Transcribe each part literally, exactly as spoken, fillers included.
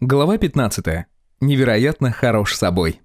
Глава пятнадцатая. Невероятно хорош собой.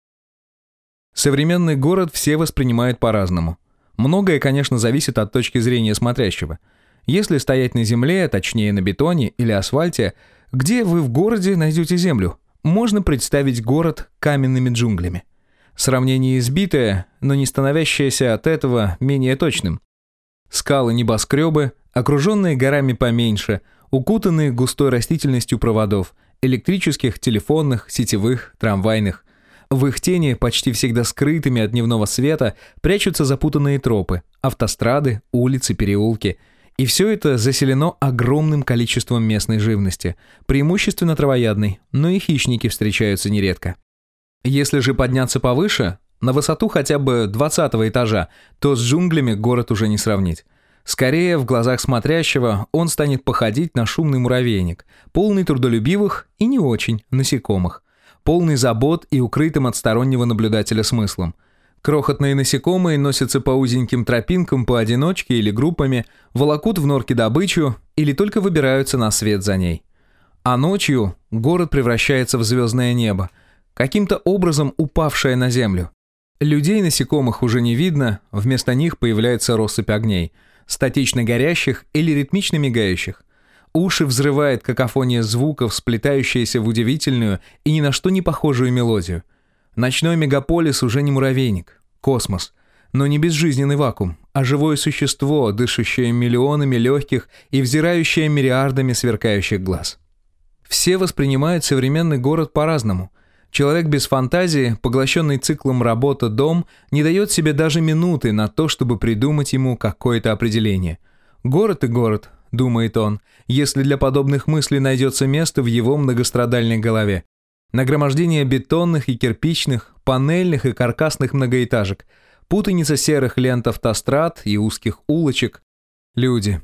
Современный город все воспринимают по-разному. Многое, конечно, зависит от точки зрения смотрящего. Если стоять на земле, точнее на бетоне или асфальте, где вы в городе найдете землю? Можно представить город каменными джунглями. Сравнение избитое, но не становящееся от этого менее точным. Скалы-небоскребы, окруженные горами поменьше, укутанные густой растительностью проводов, электрических, телефонных, сетевых, трамвайных. В их тени, почти всегда скрытыми от дневного света, прячутся запутанные тропы, автострады, улицы, переулки. И все это заселено огромным количеством местной живности, преимущественно травоядной, но и хищники встречаются нередко. Если же подняться повыше, на высоту хотя бы двадцатого этажа, то с джунглями город уже не сравнить. Скорее, в глазах смотрящего он станет походить на шумный муравейник, полный трудолюбивых и не очень насекомых, полный забот и укрытым от стороннего наблюдателя смыслом. Крохотные насекомые носятся по узеньким тропинкам поодиночке или группами, волокут в норке добычу или только выбираются на свет за ней. А ночью город превращается в звездное небо, каким-то образом упавшее на землю. Людей насекомых уже не видно, вместо них появляется россыпь огней, статично горящих или ритмично мигающих. Уши взрывает какофония звуков, сплетающаяся в удивительную и ни на что не похожую мелодию. Ночной мегаполис уже не муравейник, космос, но не безжизненный вакуум, а живое существо, дышащее миллионами легких и взирающее мириардами сверкающих глаз. Все воспринимают современный город по-разному. Человек без фантазии, поглощенный циклом работа-дом, не дает себе даже минуты на то, чтобы придумать ему какое-то определение. Город и город, думает он, если для подобных мыслей найдется место в его многострадальной голове. Нагромождение бетонных и кирпичных, панельных и каркасных многоэтажек, путаница серых лент автострад и узких улочек. Люди.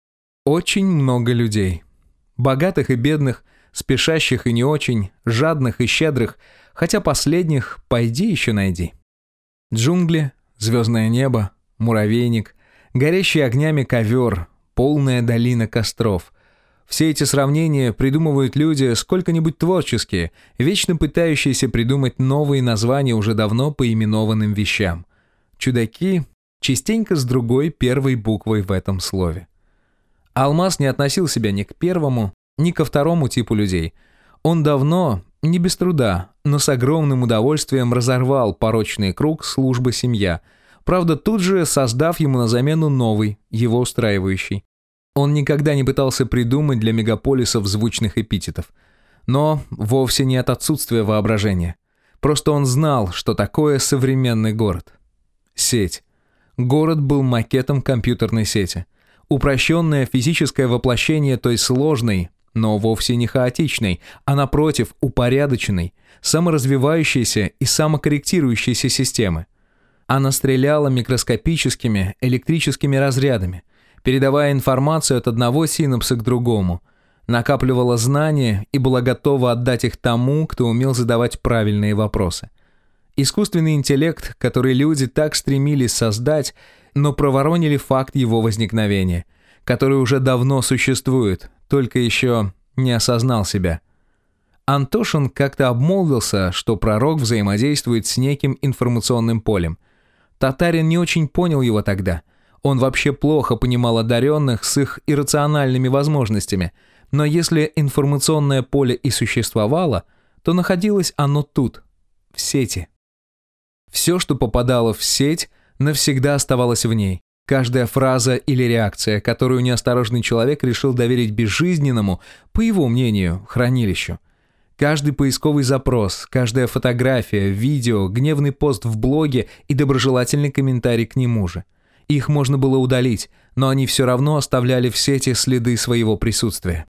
Очень много людей. Богатых и бедных, спешащих и не очень, жадных и щедрых, хотя последних пойди еще найди. Джунгли, звездное небо, муравейник, горящий огнями ковер, полная долина костров. Все эти сравнения придумывают люди сколько-нибудь творческие, вечно пытающиеся придумать новые названия уже давно поименованным вещам. Чудаки частенько с другой первой буквой в этом слове. Алмаз не относил себя ни к первому, ни ко второму типу людей. Он давно, не без труда, но с огромным удовольствием разорвал порочный круг службы семья, правда тут же создав ему на замену новый, его устраивающий. Он никогда не пытался придумать для мегаполисов звучных эпитетов. Но вовсе не от отсутствия воображения. Просто он знал, что такое современный город. Сеть. Город был макетом компьютерной сети. Упрощенное физическое воплощение той сложной, но вовсе не хаотичной, а напротив, упорядоченной, саморазвивающейся и самокорректирующейся системы. Она стреляла микроскопическими электрическими разрядами, передавая информацию от одного синапса к другому, накапливала знания и была готова отдать их тому, кто умел задавать правильные вопросы. Искусственный интеллект, который люди так стремились создать, но проворонили факт его возникновения, который уже давно существует, только еще не осознал себя. Антошин как-то обмолвился, что пророк взаимодействует с неким информационным полем. Татарин не очень понял его тогда. Он вообще плохо понимал одаренных с их иррациональными возможностями, но если информационное поле и существовало, то находилось оно тут, в сети. Все, что попадало в сеть, навсегда оставалось в ней. Каждая фраза или реакция, которую неосторожный человек решил доверить безжизненному, по его мнению, хранилищу. Каждый поисковый запрос, каждая фотография, видео, гневный пост в блоге и доброжелательный комментарий к нему же. Их можно было удалить, но они все равно оставляли в сети следы своего присутствия.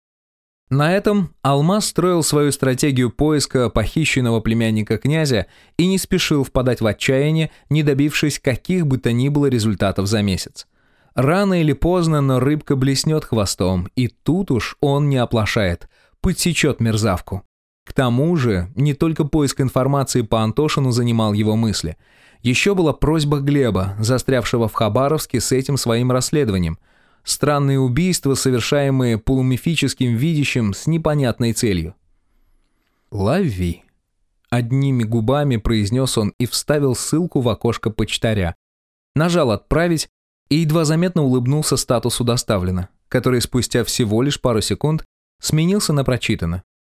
На этом Алмаз строил свою стратегию поиска похищенного племянника князя и не спешил впадать в отчаяние, не добившись каких бы то ни было результатов за месяц. Рано или поздно, но рыбка блеснет хвостом, и тут уж он не оплошает, подсечет мерзавку. К тому же, не только поиск информации по Антошину занимал его мысли. Еще была просьба Глеба, застрявшего в Хабаровске с этим своим расследованием. Странные убийства, совершаемые полумифическим видящим с непонятной целью. Лови. Одними губами произнес он и вставил ссылку в окошко почтаря. Нажал «Отправить» и едва заметно улыбнулся статусу «Доставлено», который спустя всего лишь пару секунд сменился на «Прочитано».